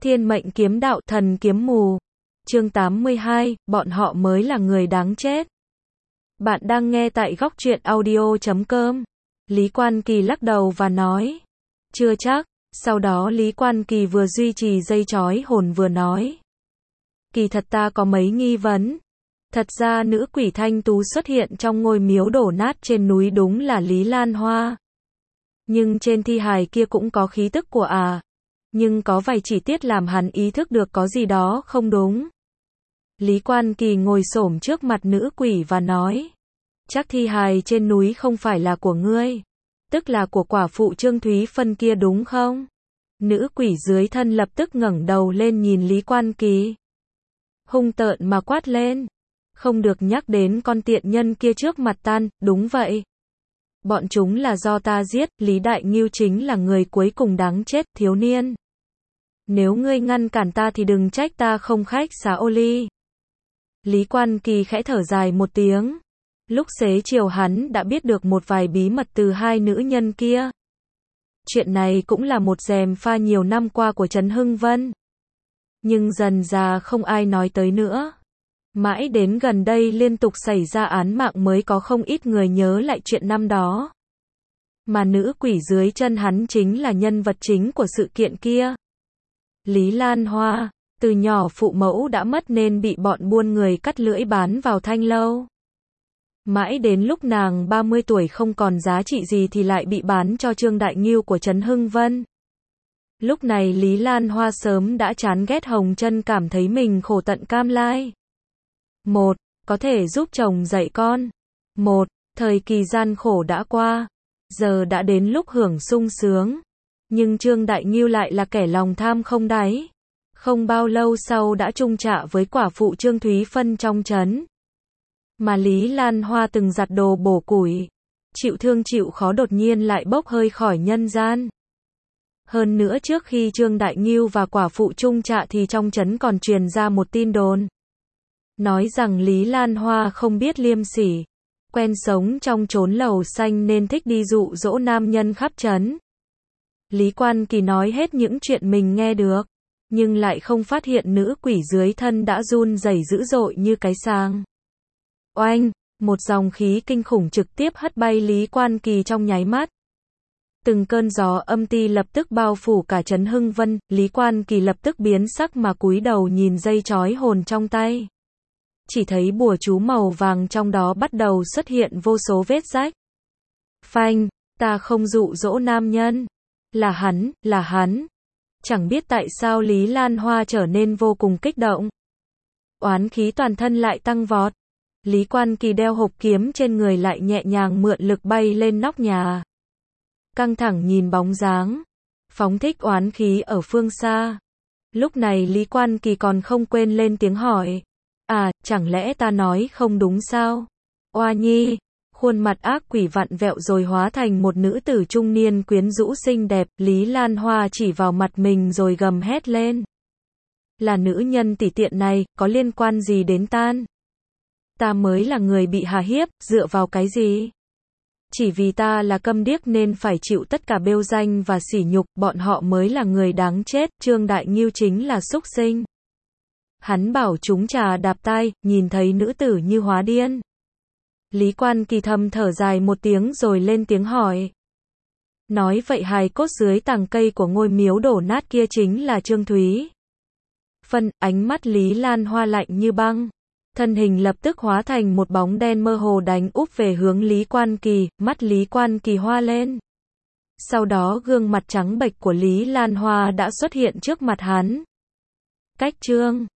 Thiên mệnh kiếm đạo thần kiếm mù. Chương 82, bọn họ mới là người đáng chết. Bạn đang nghe tại góc truyện audio.com. Lý Quan Kỳ lắc đầu và nói. Chưa chắc. Sau đó Lý Quan Kỳ vừa duy trì dây chói hồn vừa nói. Kỳ thật ta có mấy nghi vấn. Thật ra nữ quỷ thanh tú xuất hiện trong ngôi miếu đổ nát trên núi đúng là Lý Lan Hoa. Nhưng trên thi hài kia cũng có khí tức của nhưng có vài chi tiết làm hắn ý thức được có gì đó không đúng. Lý Quan Kỳ ngồi xổm trước mặt nữ quỷ và nói. Chắc thi hài trên núi không phải là của ngươi. Tức là của quả phụ Trương Thúy Phân kia đúng không? Nữ quỷ dưới thân lập tức ngẩng đầu lên nhìn Lý Quan Kỳ. Hung tợn mà quát lên. Không được nhắc đến con tiện nhân kia trước mặt tan, đúng vậy. Bọn chúng là do ta giết, Lý Đại Ngưu chính là người cuối cùng đáng chết, thiếu niên. Nếu ngươi ngăn cản ta thì đừng trách ta không khách xá ô ly. Lý Quan Kỳ khẽ thở dài một tiếng. Lúc xế chiều hắn đã biết được một vài bí mật từ hai nữ nhân kia. Chuyện này cũng là một gièm pha nhiều năm qua của Trấn Hưng Vân. Nhưng dần dà không ai nói tới nữa. Mãi đến gần đây liên tục xảy ra án mạng mới có không ít người nhớ lại chuyện năm đó. Mà nữ quỷ dưới chân hắn chính là nhân vật chính của sự kiện kia. Lý Lan Hoa, từ nhỏ phụ mẫu đã mất nên bị bọn buôn người cắt lưỡi bán vào thanh lâu. Mãi đến lúc nàng 30 tuổi không còn giá trị gì thì lại bị bán cho Trương Đại Ngưu của Trấn Hưng Vân. Lúc này Lý Lan Hoa sớm đã chán ghét Hồng Trân, cảm thấy mình khổ tận cam lai. Một, có thể giúp chồng dạy con. Một, thời kỳ gian khổ đã qua. Giờ đã đến lúc hưởng sung sướng. Nhưng Trương Đại Ngưu lại là kẻ lòng tham không đáy. Không bao lâu sau đã chung trạ với quả phụ Trương Thúy Phân trong trấn. Mà Lý Lan Hoa từng giặt đồ bổ củi, chịu thương chịu khó đột nhiên lại bốc hơi khỏi nhân gian. Hơn nữa trước khi Trương Đại Ngưu và quả phụ chung trạ thì trong trấn còn truyền ra một tin đồn. Nói rằng Lý Lan Hoa không biết liêm sỉ, quen sống trong chốn lầu xanh nên thích đi dụ dỗ nam nhân khắp trấn. Lý Quan Kỳ nói hết những chuyện mình nghe được, nhưng lại không phát hiện nữ quỷ dưới thân đã run rẩy dữ dội như cái sàng. Oanh, một dòng khí kinh khủng trực tiếp hất bay Lý Quan Kỳ trong nháy mắt. Từng cơn gió âm ti lập tức bao phủ cả Trấn Hưng Vân, Lý Quan Kỳ lập tức biến sắc mà cúi đầu nhìn dây chói hồn trong tay. Chỉ thấy bùa chú màu vàng trong đó bắt đầu xuất hiện vô số vết rách. Phanh, ta không dụ dỗ nam nhân. Là hắn. Chẳng biết tại sao Lý Lan Hoa trở nên vô cùng kích động. Oán khí toàn thân lại tăng vọt. Lý Quan Kỳ đeo hộp kiếm trên người lại nhẹ nhàng mượn lực bay lên nóc nhà. Căng thẳng nhìn bóng dáng, phóng thích oán khí ở phương xa. Lúc này Lý Quan Kỳ còn không quên lên tiếng hỏi. Chẳng lẽ ta nói không đúng sao? Oa nhi, khuôn mặt ác quỷ vặn vẹo rồi hóa thành một nữ tử trung niên quyến rũ xinh đẹp. Lý Lan Hoa chỉ vào mặt mình rồi gầm hét lên. Là nữ nhân tỉ tiện này, có liên quan gì đến tan? Ta mới là người bị hà hiếp, dựa vào cái gì? Chỉ vì ta là câm điếc nên phải chịu tất cả bêu danh và sỉ nhục, bọn họ mới là người đáng chết, Trương Đại Ngưu chính là súc sinh. Hắn bảo chúng trà đạp tai, nhìn thấy nữ tử như hóa điên. Lý Quan Kỳ thầm thở dài một tiếng rồi lên tiếng hỏi. Nói vậy hài cốt dưới tàng cây của ngôi miếu đổ nát kia chính là Trương Thúy Phân, ánh mắt Lý Lan Hoa lạnh như băng. Thân hình lập tức hóa thành một bóng đen mơ hồ đánh úp về hướng Lý Quan Kỳ, mắt Lý Quan Kỳ hoa lên. Sau đó gương mặt trắng bệch của Lý Lan Hoa đã xuất hiện trước mặt hắn. Cách Trương